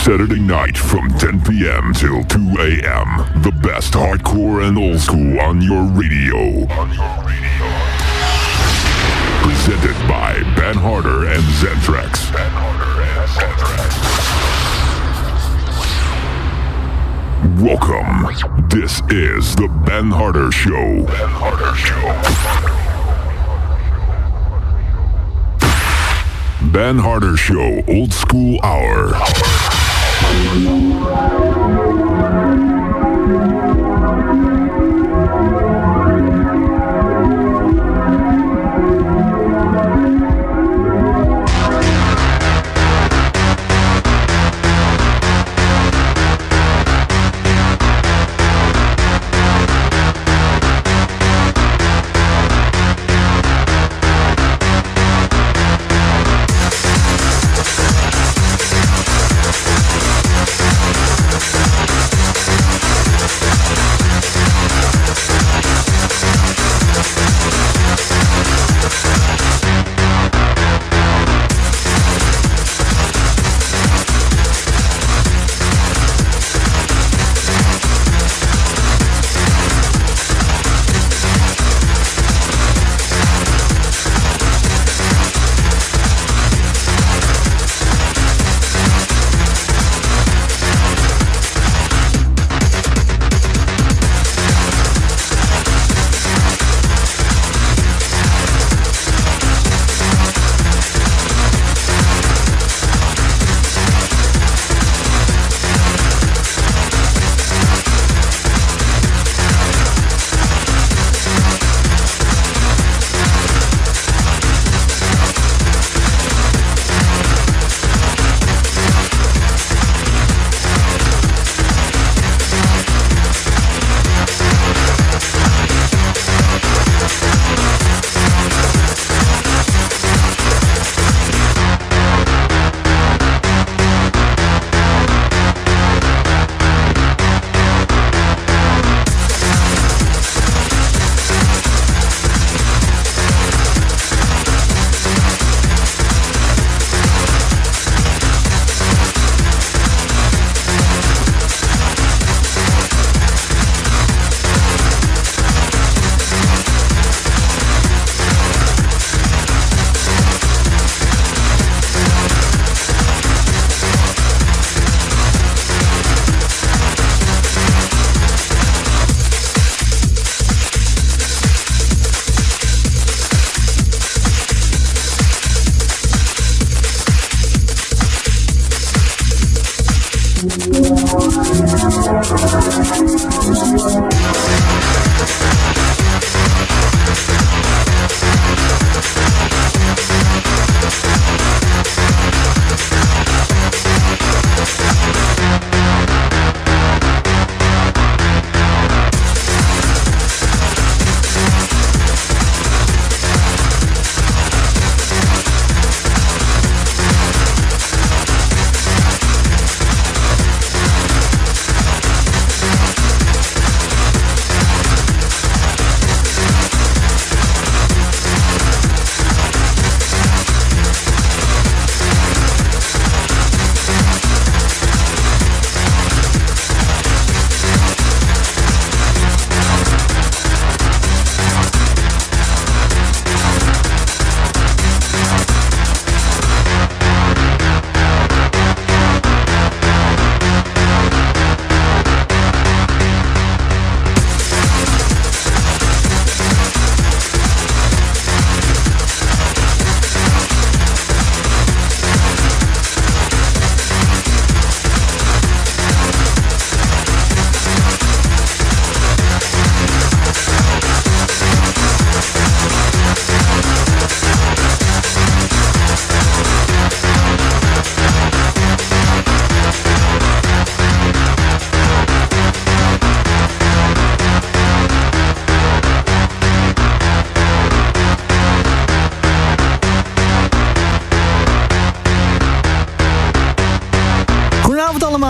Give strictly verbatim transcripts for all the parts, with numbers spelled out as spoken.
Saturday night from ten p.m. till two a.m. The best hardcore and old school on your radio. On your radio. Presented by Ben Harder and Zentrax. Ben Harder and Zentrax. Welcome. This is the Ben Harder Show. Ben Harder Show. Ben Harder Show, Old School Hour.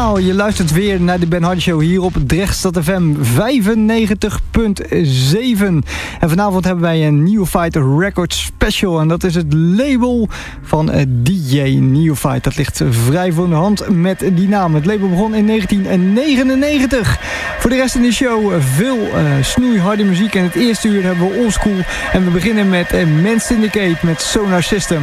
allemaal, je luistert weer naar de Ben Hardy Show hier op Drechtstad F M vijfennegentig komma zeven. En vanavond hebben wij een Neophyte Records Special en dat is het label van D J Neophyte. Dat ligt vrij voor de hand met die naam. Het label begon in negentien negenennegentig. Voor de rest in de show veel uh, snoeiharde muziek en het eerste uur hebben we oldschool en we beginnen met uh, Man Syndicate met Sonar System.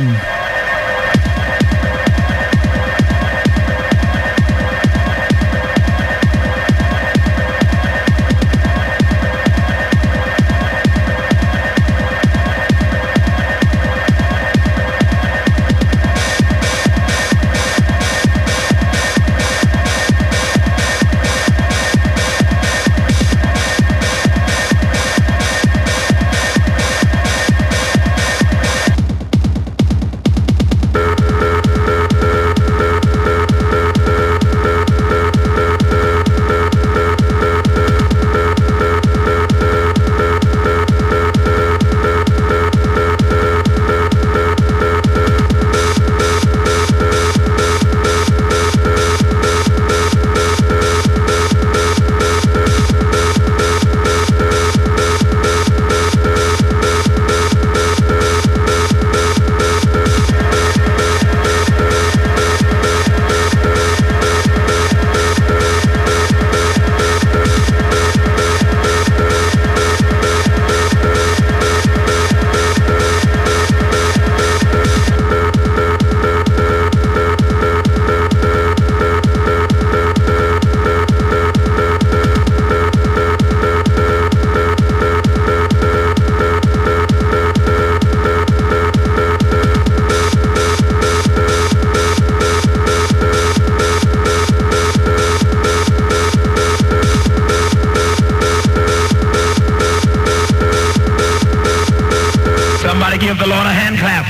Give the Lord a hand clap.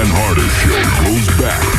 Ben Harder Show goes back.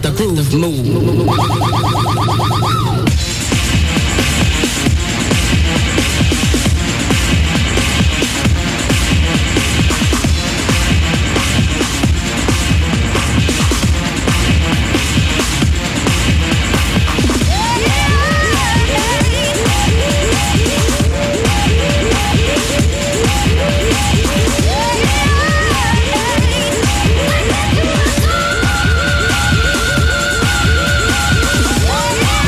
let the groove move. Yeah.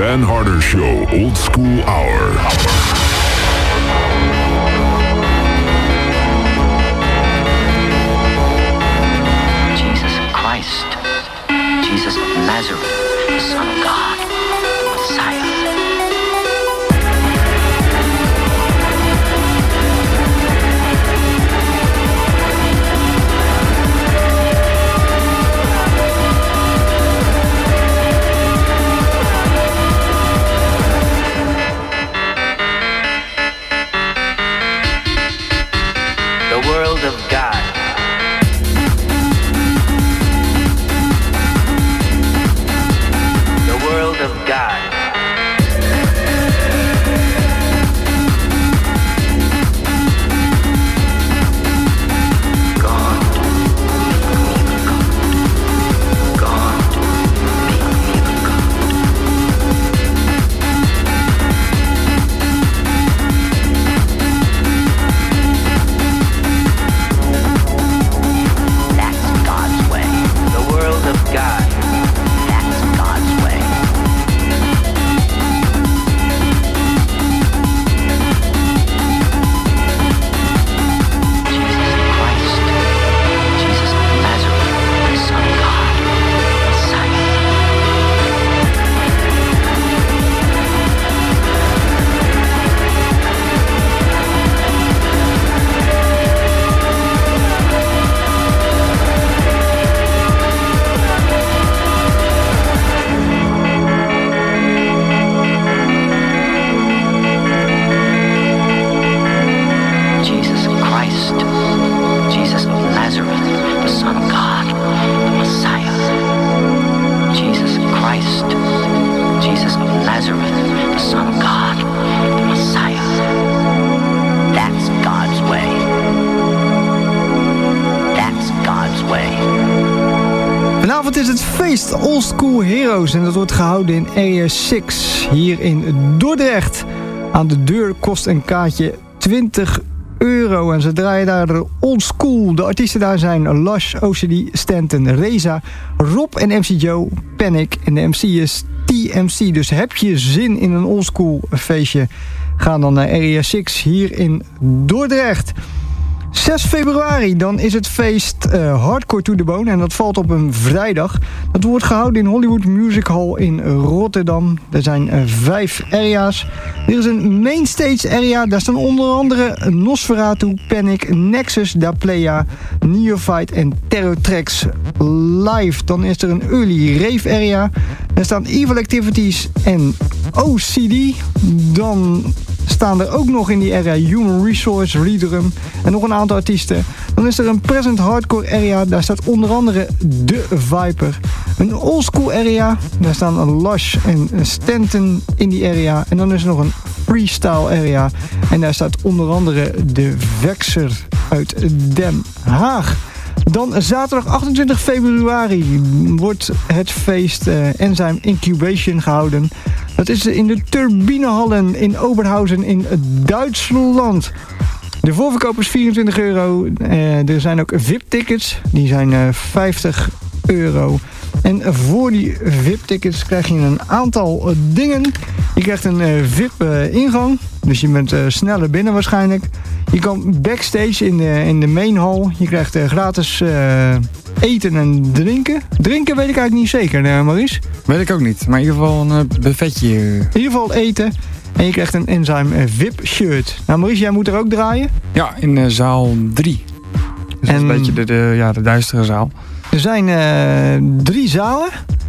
Dan Harder Show Old School Hour. Jesus Christ, Jesus of Nazareth, the Son of God, Messiah. The world of God. The world of God. God, make me a God. God, make me a God. That's God's way. The world of God. That's God's way. Jesus Christ, Jesus of Nazareth, the Son of God, Messiah. Jesus Christ, Jesus of Nazareth, the Son of God, the Messiah. Jesus Christ, Jesus of Nazareth, the Son of God, the Messiah. That's God's way. That's God's way. Vanavond is het feest Old School Heroes en dat wordt gehouden in Area zes hier in Dordrecht. Aan de deur kost een kaartje twintig euro en ze draaien daar de Old School. De artiesten daar zijn Lush, O C D, Stanton, Reza, Rob en M C Joe, Panic en de M C is T M C. Dus heb je zin in een Old School feestje, ga dan naar Area zes hier in Dordrecht. zes februari, dan is het feest uh, Hardcore to the Bone en dat valt op een vrijdag. Dat wordt gehouden in Hollywood Music Hall in Rotterdam. Er zijn uh, vijf area's. Er is een mainstage area, daar staan onder andere Nosferatu, Panic, Nexus, Da Playa, Neophyte en Terrortracks live. Dan is er een early rave area. Daar staan Evil Activities en O C D. Dan staan er ook nog in die area Human Resource, Redrum en nog een aantal artiesten. Dan is er een present hardcore area, daar staat onder andere The Viper. Een old school area, daar staan Lush en Stanton in die area. En dan is er nog een freestyle area en daar staat onder andere de Vexer uit Den Haag. Dan zaterdag achtentwintig februari wordt het feest uh, Enzyme Incubation gehouden. Dat is in de Turbinehallen in Oberhausen in Duitsland. De voorverkoop is vierentwintig euro. Uh, er zijn ook V I P-tickets. Die zijn uh, vijftig euro. En voor die V I P-tickets krijg je een aantal uh, dingen. Je krijgt een uh, V I P-ingang. Uh, dus je bent uh, sneller binnen waarschijnlijk. Je kan backstage in de, in de main hall. Je krijgt uh, gratis uh, eten en drinken. Drinken weet ik eigenlijk niet zeker, uh, Maurice. Weet ik ook niet, maar in ieder geval een uh, buffetje. In ieder geval eten. En je krijgt een Enzyme uh, V I P-shirt. Nou Maurice, jij moet er ook draaien? Ja, in uh, zaal drie. Dus en... dat is een beetje de, de, ja, de duistere zaal. Er zijn uh, drie zalen.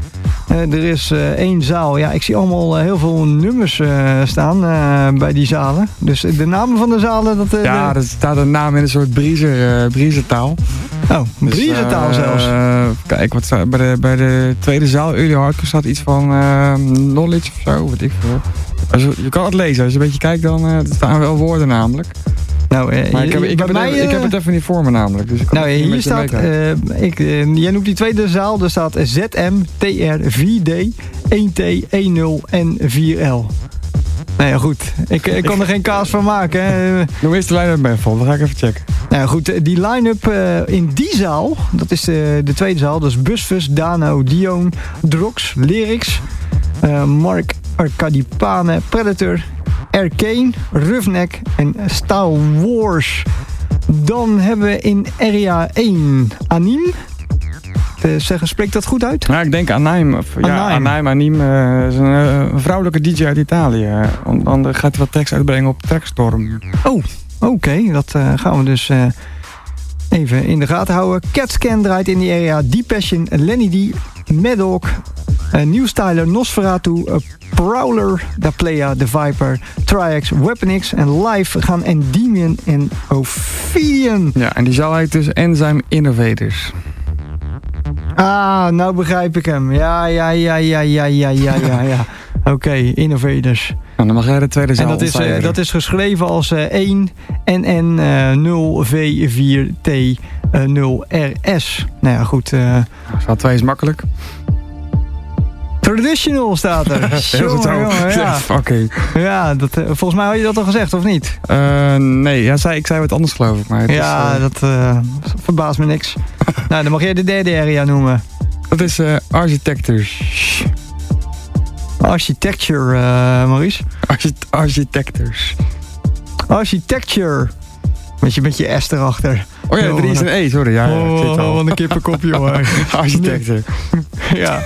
Uh, er is uh, één zaal. Ja, ik zie allemaal uh, heel veel nummers uh, staan uh, bij die zalen. Dus uh, de namen van de zalen... Dat, uh, ja, de... er staat een naam in een soort briezer, uh, briezertaal. Oh, briesertaal dus, uh, zelfs. Uh, kijk, wat staat, bij, de, bij de tweede zaal, Early Hardcore, staat iets van uh, knowledge of zo, weet ik veel. Also, je kan het lezen, als je een beetje kijkt, dan uh, er staan wel woorden namelijk. Nou, uh, maar ik heb, ik, heb mij, het even, ik heb het even niet voor me namelijk. Dus ik kan nou, hier staat, uh, ik, uh, jij noemt die tweede zaal, er staat Z M T R vier D één T één nul en vier L. Nou ja, goed. Ik, ik kan er geen kaas van maken. Hè. Noem eerst de line-up bij vol, dan ga ik even checken. Nou goed, die line-up uh, in die zaal, dat is de, de tweede zaal, dat is Busfus, Dano, Dion, Drox, Lyrics, uh, Mark Arcadipane, Predator, Arcane, Roughneck en Star Wars. Dan hebben we in Area één Anim. Te zeggen, spreekt dat goed uit? Ja, ik denk Anaim. Of, ja, Anaim. Anaim, Anim. Uh, is een, uh, een vrouwelijke D J uit Italië. Dan, dan gaat hij wat tracks uitbrengen op Trackstorm. Oh, oké. Okay. Dat uh, gaan we dus uh, even in de gaten houden. Catscan draait in die area. Deep Passion, Lenny D, Maddock, uh, New Styler, Nosferatu, uh, Prowler, Da Playa, The Viper, Triax, Weapon X en live gaan Endymion en Ophidian. Ja, en die zal hij dus Enzyme Innovators. Ah, nou begrijp ik hem. Ja, ja, ja, ja, ja, ja, ja, ja, ja. Oké, okay, Innovators. En dan mag jij de tweede zaal En dat is, uh, dat is geschreven als uh, één N N nul V vier T nul R S. Nou ja, goed. Uh, Zaal twee is makkelijk. Traditional staat er. Heel goed zo. Jongen, ja, Oké. Okay. Ja, dat, uh, volgens mij had je dat al gezegd, of niet? Uh, nee, ja, zei, ik zei wat anders geloof ik. Maar het ja, is, uh... dat uh, verbaast me niks. Nou, dan mag jij de derde area noemen. Dat is uh, Architectures. Architecture, uh, Maurice. Archit- Architectures. Architecture. Met je, met je S erachter. Oh ja, drie is een E, sorry. Ja, ja, oh, ik zit al. wat een kippenkop, jongen. Architecten. Ja.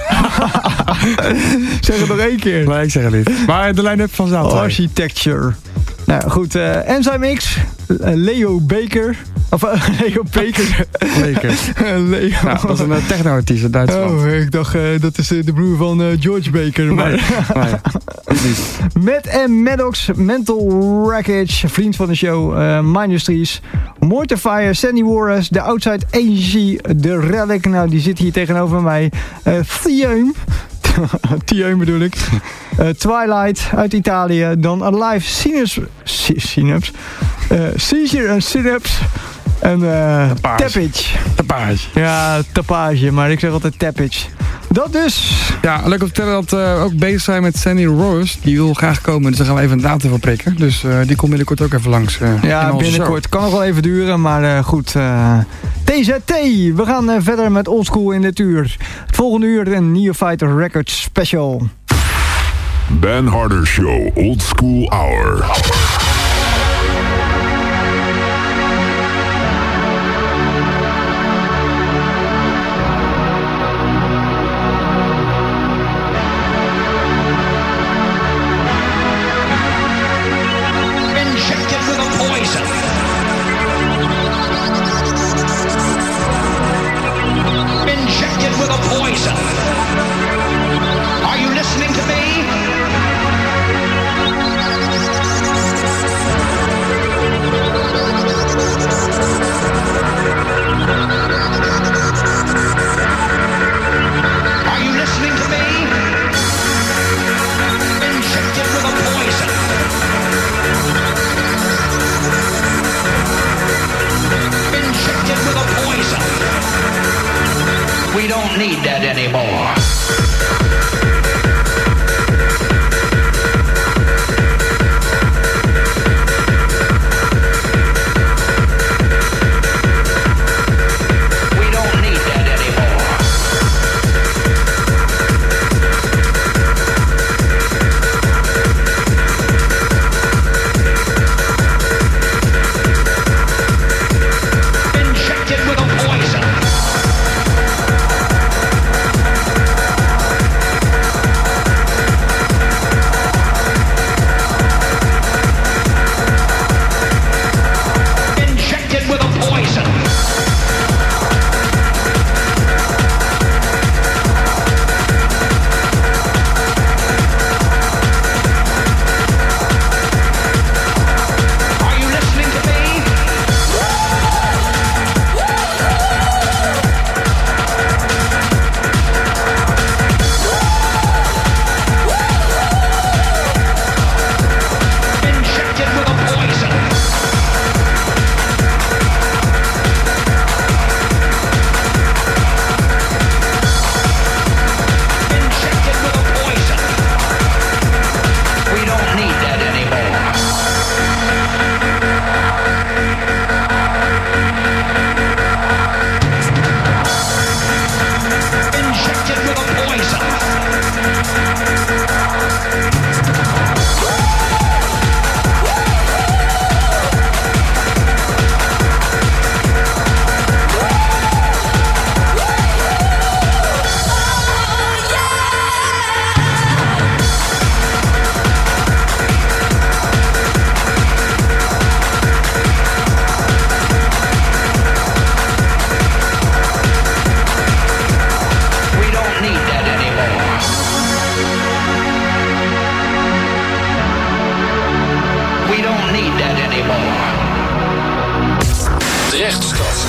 Zeg het nog één keer. Nee, ik zeg het niet. Maar de line-up van zaal twee. Architecture. Nou goed, uh, Enzyme X, uh, Leo Baker. Of uh, Leo Baker. Baker. Leo. Nou, dat is een uh, techno-artiest uit Duitsland. Oh, ik dacht, uh, dat is uh, de broer van uh, George Baker. Maar... Nee, nee. Matt en Maddox, Mental Wreckage, vriend van de show, uh, Mindustries, Mortifier, Sandy Warres, The Outside Agency, The Relic, nou die zit hier tegenover mij, uh, Thieum, Thieum bedoel ik, uh, Twilight uit Italië, dan Alive, Synapse, Synapse, uh, Seizure en Synapse, en uh, Tappage. Tappage. Ja, Tappage, maar ik zeg altijd Tappage. Dat dus. Ja, leuk om te vertellen dat we uh, ook bezig zijn met Sandy Rose. Die wil graag komen, dus daar gaan we even een datum van prikken. Dus uh, die komt binnenkort ook even langs. Uh, ja, binnenkort. Show. Kan nog wel even duren, maar uh, goed. Uh, T Z T, we gaan uh, verder met Oldschool in dit uur. Het volgende uur een Neophyter Records special. Ben Harder Show, Old School Hour. We don't need that anymore. Injected with a poison. anymore. Drechtstad.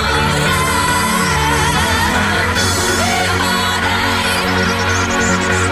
Oh, yeah.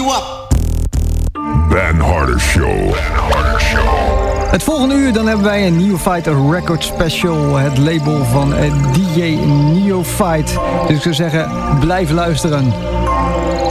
up. Ben Harder Show. Ben Harder Show. Het volgende uur dan hebben wij een Neophyte Record Special. Het label van D J Neophyte. Dus ik zou zeggen, blijf luisteren.